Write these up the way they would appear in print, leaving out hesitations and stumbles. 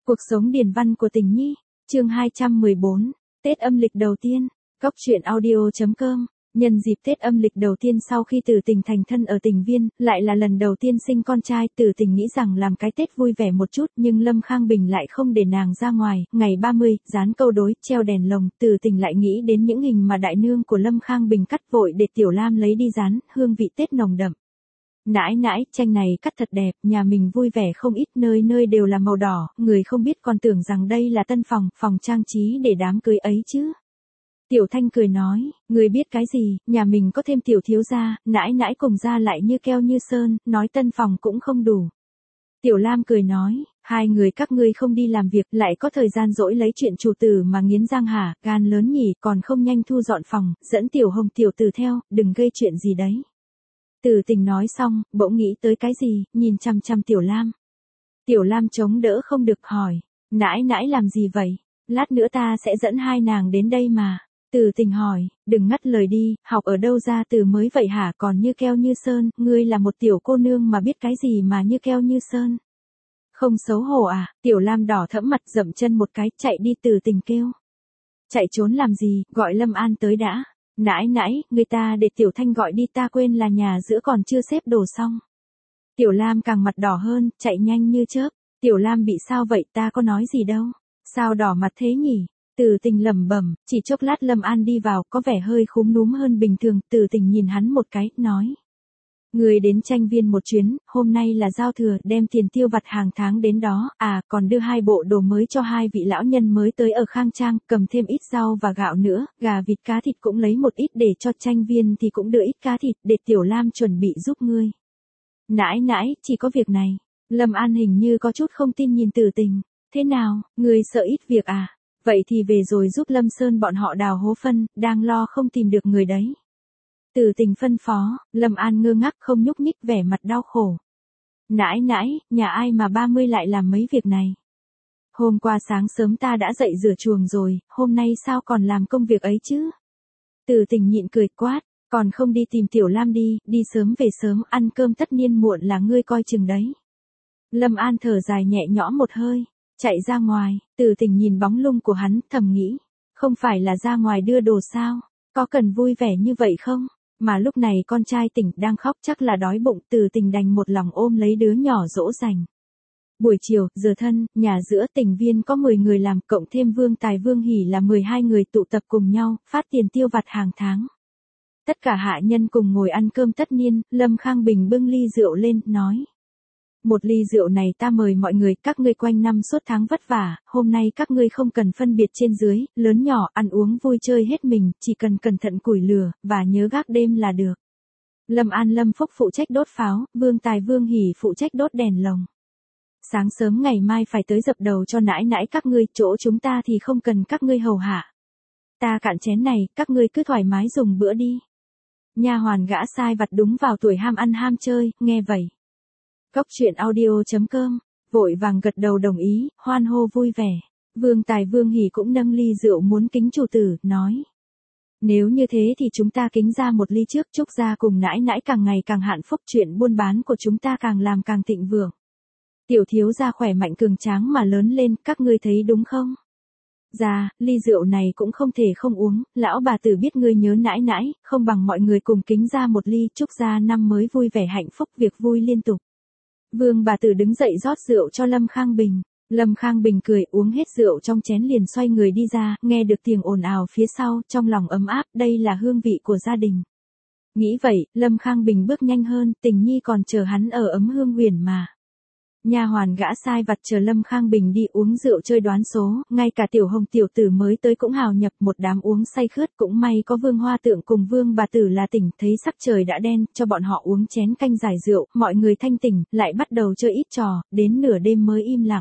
Cuộc sống điển văn của Tình Nhi, chương 214, Tết âm lịch đầu tiên, Cóc truyện audio.com. Nhân dịp Tết âm lịch đầu tiên sau khi Tử Tình thành thân ở Tình Viên, lại là lần đầu tiên sinh con trai, Tử Tình nghĩ rằng làm cái Tết vui vẻ một chút, nhưng Lâm Khang Bình lại không để nàng ra ngoài. Ngày 30, dán câu đối, treo đèn lồng, Tử Tình lại nghĩ đến những hình mà đại nương của Lâm Khang Bình cắt vội để Tiểu Lam lấy đi dán, hương vị Tết nồng đậm. Nãi nãi, tranh này cắt thật đẹp, nhà mình vui vẻ không ít, nơi nơi đều là màu đỏ, người không biết còn tưởng rằng đây là tân phòng trang trí để đám cưới ấy chứ. Tiểu Thanh cười nói, người biết cái gì, nhà mình có thêm tiểu thiếu gia, nãi nãi cùng ra lại như keo như sơn, nói tân phòng cũng không đủ. Tiểu Lam cười nói, hai người các ngươi không đi làm việc, lại có thời gian rỗi lấy chuyện chủ tử mà nghiến răng hả, gan lớn nhỉ, còn không nhanh thu dọn phòng, dẫn Tiểu Hồng tiểu tử theo, đừng gây chuyện gì đấy. Tử Tình nói xong, bỗng nghĩ tới cái gì, nhìn chăm chăm Tiểu Lam. Tiểu Lam chống đỡ không được hỏi, nãi nãi làm gì vậy? Lát nữa ta sẽ dẫn hai nàng đến đây mà. Tử Tình hỏi, đừng ngắt lời đi, học ở đâu ra từ mới vậy hả, còn như keo như sơn, ngươi là một tiểu cô nương mà biết cái gì mà như keo như sơn. Không xấu hổ à? Tiểu Lam đỏ thẫm mặt dậm chân một cái, chạy đi. Tử Tình kêu. Chạy trốn làm gì, gọi Lâm An tới đã. Nãi nãi, người ta để Tiểu Thanh gọi đi, ta quên là nhà giữa còn chưa xếp đồ xong. Tiểu Lam càng mặt đỏ hơn, chạy nhanh như chớp. Tiểu Lam bị sao vậy, ta có nói gì đâu. Sao đỏ mặt thế nhỉ? Tử Tình lẩm bẩm, chỉ chốc lát Lâm An đi vào, có vẻ hơi khúm núm hơn bình thường. Tử Tình nhìn hắn một cái, nói. Người đến Tranh Viên một chuyến, hôm nay là giao thừa, đem tiền tiêu vặt hàng tháng đến đó, còn đưa 2 bộ đồ mới cho 2 vị lão nhân mới tới ở Khang Trang, cầm thêm ít rau và gạo nữa, gà vịt cá thịt cũng lấy một ít để cho Tranh Viên thì cũng đưa ít cá thịt, để Tiểu Lam chuẩn bị giúp ngươi. Nãi nãi, chỉ có việc này. Lâm An hình như có chút không tin nhìn Tử Tình. Thế nào, ngươi sợ ít việc à? Vậy thì về rồi giúp Lâm Sơn bọn họ đào hố phân, đang lo không tìm được người đấy. Tử Tình phân phó, Lâm An ngơ ngác không nhúc nhích, vẻ mặt đau khổ. Nãi nãi, nhà ai mà 30 lại làm mấy việc này? Hôm qua sáng sớm ta đã dậy rửa chuồng rồi, hôm nay sao còn làm công việc ấy chứ? Tử Tình nhịn cười quát, còn không đi tìm Tiểu Lam đi, đi sớm về sớm, ăn cơm tất niên muộn là ngươi coi chừng đấy. Lâm An thở dài nhẹ nhõm một hơi, chạy ra ngoài. Tử Tình nhìn bóng lưng của hắn, thầm nghĩ, không phải là ra ngoài đưa đồ sao, có cần vui vẻ như vậy không? Mà lúc này con trai Tỉnh đang khóc, chắc là đói bụng. Tử Tình đành một lòng ôm lấy đứa nhỏ dỗ dành. Buổi chiều, giờ thân, nhà giữa Tình Viên có 10 người làm, cộng thêm Vương Tài Vương Hỷ là 12 người tụ tập cùng nhau, phát tiền tiêu vặt hàng tháng. Tất cả hạ nhân cùng ngồi ăn cơm tất niên, Lâm Khang Bình bưng ly rượu lên, nói. Một ly rượu này ta mời mọi người, các ngươi quanh năm suốt tháng vất vả, hôm nay các ngươi không cần phân biệt trên dưới, lớn nhỏ, ăn uống vui chơi hết mình, chỉ cần cẩn thận củi lửa, và nhớ gác đêm là được. Lâm An Lâm Phúc phụ trách đốt pháo, Vương Tài Vương Hỷ phụ trách đốt đèn lồng. Sáng sớm ngày mai phải tới dập đầu cho nãi nãi các ngươi, chỗ chúng ta thì không cần các ngươi hầu hạ. Ta cạn chén này, các ngươi cứ thoải mái dùng bữa đi. Nha hoàn gã sai vặt đúng vào tuổi ham ăn ham chơi, nghe vậy. Cóc truyện audio.com, vội vàng gật đầu đồng ý, hoan hô vui vẻ. Vương Tài Vương Hỷ cũng nâng ly rượu muốn kính chủ tử, nói. Nếu như thế thì chúng ta kính ra một ly trước, chúc gia cùng nãi nãi càng ngày càng hạnh phúc, chuyện buôn bán của chúng ta càng làm càng thịnh vượng. Tiểu thiếu gia khỏe mạnh cường tráng mà lớn lên, các ngươi thấy đúng không? Dạ, ly rượu này cũng không thể không uống, lão bà tử biết ngươi nhớ nãi nãi, không bằng mọi người cùng kính ra một ly, chúc gia năm mới vui vẻ hạnh phúc, việc vui liên tục. Vương bà tử đứng dậy rót rượu cho Lâm Khang Bình. Lâm Khang Bình cười, uống hết rượu trong chén liền xoay người đi ra, nghe được tiếng ồn ào phía sau, trong lòng ấm áp, đây là hương vị của gia đình. Nghĩ vậy, Lâm Khang Bình bước nhanh hơn, Tình Nhi còn chờ hắn ở Ấm Hương Huyền mà. Nha hoàn gã sai vặt chờ Lâm Khang Bình đi uống rượu chơi đoán số, ngay cả Tiểu Hồng tiểu tử mới tới cũng hào nhập, một đám uống say khướt, cũng may có Vương Hoa Tượng cùng Vương bà tử là Tỉnh, thấy sắc trời đã đen, cho bọn họ uống chén canh giải rượu, mọi người thanh tỉnh, lại bắt đầu chơi ít trò, đến nửa đêm mới im lặng.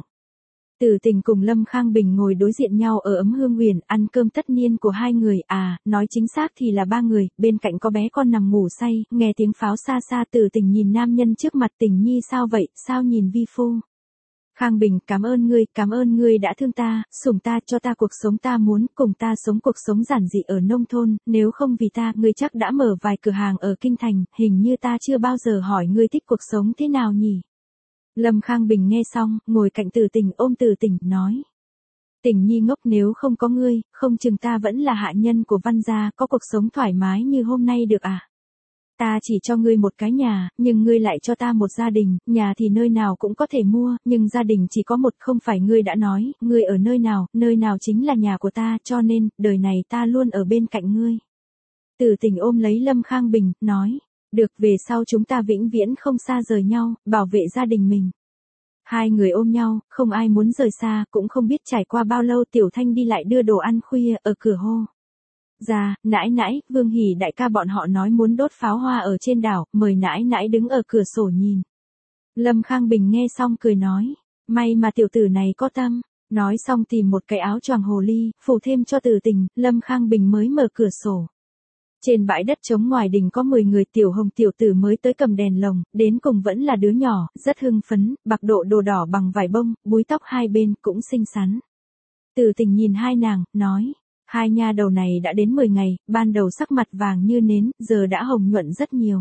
Tử Tình cùng Lâm Khang Bình ngồi đối diện nhau ở Ấm Hương Huyền, ăn cơm tất niên của hai người, nói chính xác thì là 3 người, bên cạnh có bé con nằm ngủ say, nghe tiếng pháo xa xa. Tử Tình nhìn nam nhân trước mặt, Tình Nhi sao vậy, sao nhìn vi phu? Khang Bình, cảm ơn ngươi đã thương ta, sủng ta, cho ta cuộc sống ta muốn, cùng ta sống cuộc sống giản dị ở nông thôn, nếu không vì ta, ngươi chắc đã mở vài cửa hàng ở kinh thành, hình như ta chưa bao giờ hỏi ngươi thích cuộc sống thế nào nhỉ? Lâm Khang Bình nghe xong, ngồi cạnh Từ Tình ôm Từ Tình, nói. Tình nhi ngốc, nếu không có ngươi, không chừng ta vẫn là hạ nhân của Văn gia, có cuộc sống thoải mái như hôm nay được à? Ta chỉ cho ngươi một cái nhà, nhưng ngươi lại cho ta một gia đình, nhà thì nơi nào cũng có thể mua, nhưng gia đình chỉ có một, không phải ngươi đã nói, ngươi ở nơi nào chính là nhà của ta, cho nên, đời này ta luôn ở bên cạnh ngươi. Từ Tình ôm lấy Lâm Khang Bình, nói, được, về sau chúng ta vĩnh viễn không xa rời nhau, bảo vệ gia đình mình. Hai người ôm nhau, không ai muốn rời xa, cũng không biết trải qua bao lâu Tiểu Thanh đi lại đưa đồ ăn khuya, ở cửa hô. Ra, nãi nãi, Vương Hỉ đại ca bọn họ nói muốn đốt pháo hoa ở trên đảo, mời nãi nãi đứng ở cửa sổ nhìn. Lâm Khang Bình nghe xong cười nói, may mà tiểu tử này có tâm. Nói xong tìm một cái áo choàng hồ ly, phủ thêm cho Từ Tình, Lâm Khang Bình mới mở cửa sổ. Trên bãi đất trống ngoài đình có 10 người, Tiểu Hồng tiểu tử mới tới cầm đèn lồng, đến cùng vẫn là đứa nhỏ, rất hưng phấn, bạc độ đồ đỏ bằng vải bông, búi tóc hai bên cũng xinh xắn. Từ Tình nhìn hai nàng, nói, hai nha đầu này đã đến 10 ngày, ban đầu sắc mặt vàng như nến, giờ đã hồng nhuận rất nhiều.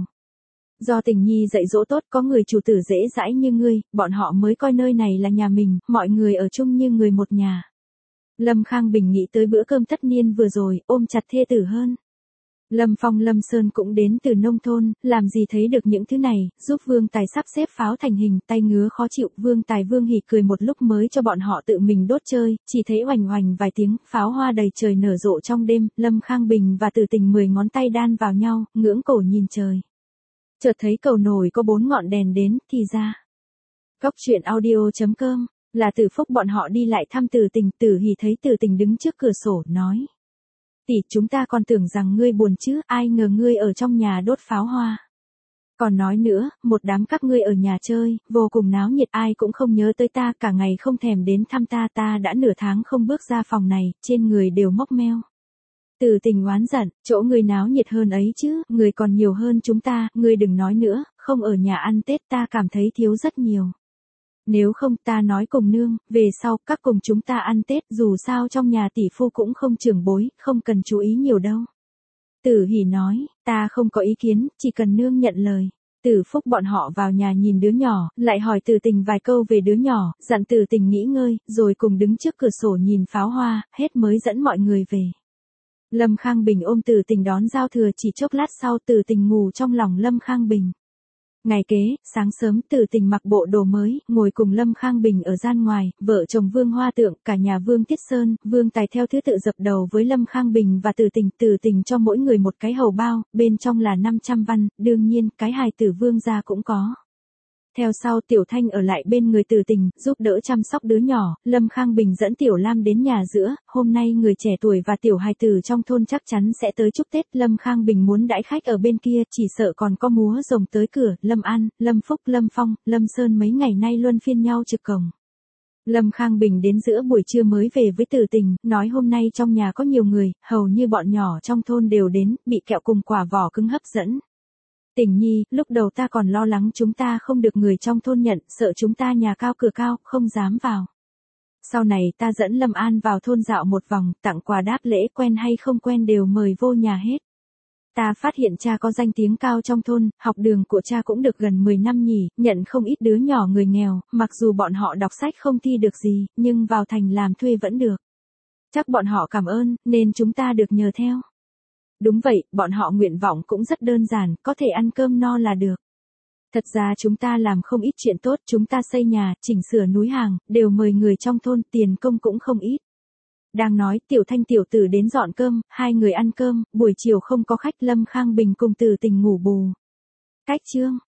Do Tình nhi dạy dỗ tốt, có người chủ tử dễ dãi như ngươi, bọn họ mới coi nơi này là nhà mình, mọi người ở chung như người một nhà. Lâm Khang Bình nghĩ tới bữa cơm tất niên vừa rồi, ôm chặt thê tử hơn. Lâm Phong Lâm Sơn cũng đến từ nông thôn, làm gì thấy được những thứ này, giúp Vương Tài sắp xếp pháo thành hình, tay ngứa khó chịu, Vương Tài Vương Hỉ cười một lúc mới cho bọn họ tự mình đốt chơi, chỉ thấy oành oành vài tiếng, pháo hoa đầy trời nở rộ trong đêm, Lâm Khang Bình và Từ Tình 10 ngón tay đan vào nhau, ngưỡng cổ nhìn trời. Chợt thấy cầu nổi có 4 ngọn đèn đến, thì ra. Cóc truyện audio.com, là Từ Phúc bọn họ đi lại thăm Từ Tình, Từ Hỉ thấy Từ Tình đứng trước cửa sổ, nói. Tỷ, chúng ta còn tưởng rằng ngươi buồn chứ, ai ngờ ngươi ở trong nhà đốt pháo hoa. Còn nói nữa, một đám các ngươi ở nhà chơi, vô cùng náo nhiệt, ai cũng không nhớ tới ta, cả ngày không thèm đến thăm ta, ta đã nửa tháng không bước ra phòng này, trên người đều mốc meo. Từ Tình oán giận, chỗ ngươi náo nhiệt hơn ấy chứ, người còn nhiều hơn chúng ta, ngươi đừng nói nữa, không ở nhà ăn Tết ta cảm thấy thiếu rất nhiều. Nếu không ta nói cùng nương, về sau các cùng chúng ta ăn Tết, dù sao trong nhà tỷ phu cũng không trưởng bối, không cần chú ý nhiều đâu. Tử Hỉ nói, ta không có ý kiến, chỉ cần nương nhận lời. Từ Phúc bọn họ vào nhà nhìn đứa nhỏ, lại hỏi Từ Tình vài câu về đứa nhỏ, dặn Từ Tình nghỉ ngơi, rồi cùng đứng trước cửa sổ nhìn pháo hoa, hết mới dẫn mọi người về. Lâm Khang Bình ôm Từ Tình đón giao thừa, chỉ chốc lát sau Từ Tình ngủ trong lòng Lâm Khang Bình. Ngày kế, sáng sớm Từ Tình mặc bộ đồ mới, ngồi cùng Lâm Khang Bình ở gian ngoài, vợ chồng Vương Hoa Tượng, cả nhà Vương Tiết Sơn, Vương Tài theo thứ tự dập đầu với Lâm Khang Bình và Từ Tình cho mỗi người một cái hầu bao, bên trong là 500 văn, đương nhiên, cái hài tử Vương gia cũng có. Theo sau Tiểu Thanh ở lại bên người Từ Tình, giúp đỡ chăm sóc đứa nhỏ, Lâm Khang Bình dẫn Tiểu Lam đến nhà giữa, hôm nay người trẻ tuổi và tiểu hài tử trong thôn chắc chắn sẽ tới chúc Tết, Lâm Khang Bình muốn đãi khách ở bên kia, chỉ sợ còn có múa rồng tới cửa, Lâm An, Lâm Phúc, Lâm Phong, Lâm Sơn mấy ngày nay luân phiên nhau trực cổng. Lâm Khang Bình đến giữa buổi trưa mới về với Từ Tình, nói hôm nay trong nhà có nhiều người, hầu như bọn nhỏ trong thôn đều đến, bị kẹo cùng quả vỏ cứng hấp dẫn. Tình nhi, lúc đầu ta còn lo lắng chúng ta không được người trong thôn nhận, sợ chúng ta nhà cao cửa cao, không dám vào. Sau này ta dẫn Lâm An vào thôn dạo một vòng, tặng quà đáp lễ, quen hay không quen đều mời vô nhà hết. Ta phát hiện cha có danh tiếng cao trong thôn, học đường của cha cũng được gần 10 năm nhỉ, nhận không ít đứa nhỏ người nghèo, mặc dù bọn họ đọc sách không thi được gì, nhưng vào thành làm thuê vẫn được. Chắc bọn họ cảm ơn, nên chúng ta được nhờ theo. Đúng vậy, bọn họ nguyện vọng cũng rất đơn giản, có thể ăn cơm no là được. Thật ra chúng ta làm không ít chuyện tốt, chúng ta xây nhà, chỉnh sửa núi hàng, đều mời người trong thôn, tiền công cũng không ít. Đang nói, Tiểu Thanh tiểu tử đến dọn cơm, hai người ăn cơm, buổi chiều không có khách, Lâm Khang Bình cùng Từ Tình ngủ bù. Cách chương